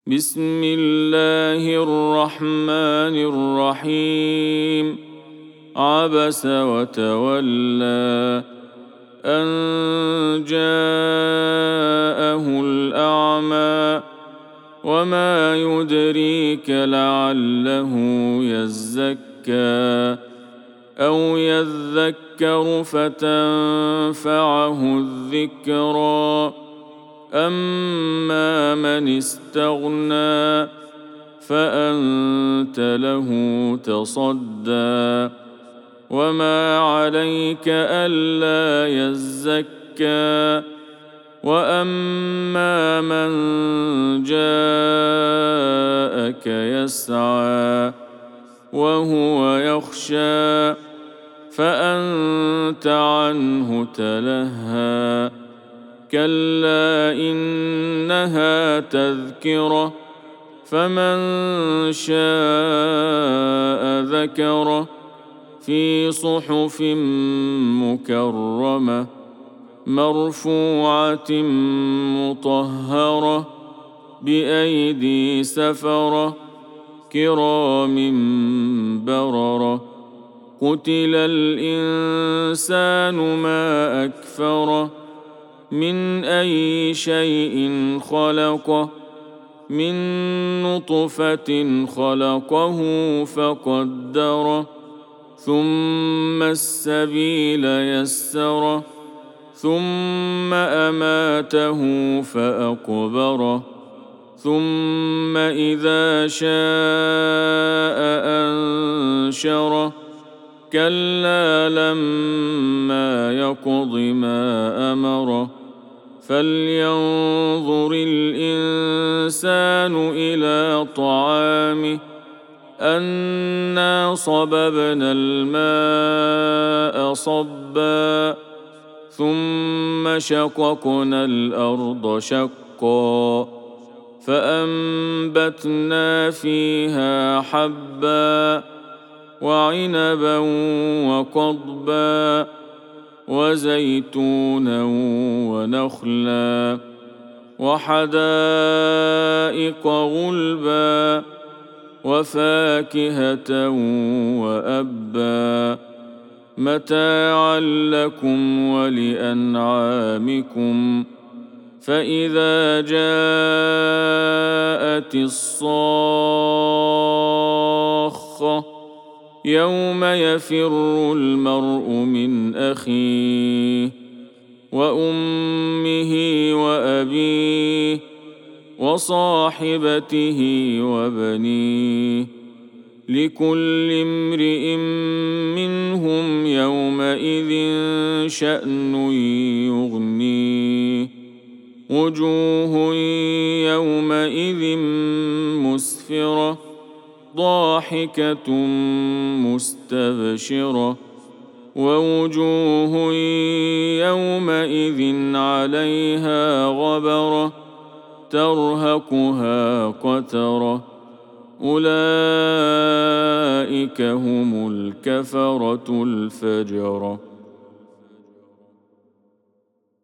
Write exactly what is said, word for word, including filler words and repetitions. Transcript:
بسم الله الرحمن الرحيم عبس وتولى أن جاءه الأعمى وما يدريك لعله يزكى أو يذكر فتنفعه الذكرى أما من استغنى فأنت له تصدى وما عليك ألا يزكى وأما من جاءك يسعى وهو يخشى فأنت عنه تلهى كلا إنها تذكرة فمن شاء ذكره في صحف مكرمة مرفوعة مطهرة بأيدي سفرة كرام بررة قتل الإنسان ما أكفره من أي شيء خلقه من نطفة خلقه فقدره ثم السبيل يسره ثم أماته فأقبره ثم إذا شاء أنشره كلا لما يقض ما أمره فلينظر الإنسان إلى طعامه أنا صببنا الماء صبا ثم شققنا الأرض شقا فأنبتنا فيها حبا وعنبا وقضبا وزيتونا ونخلا وحدائق غلبا وفاكهة وأبا متاعا لكم ولأنعامكم فإذا جاءت الصاخة يوم يفر المرء من أخيه وأمه وأبيه وصاحبته وبنيه لكل امرئ منهم يومئذ شأن يغنيه وجوه يومئذ مسفرة ضاحكة مستبشرة ووجوه يومئذ عليها غبرة ترهقها قترة أولئك هم الكفرة الفجرة.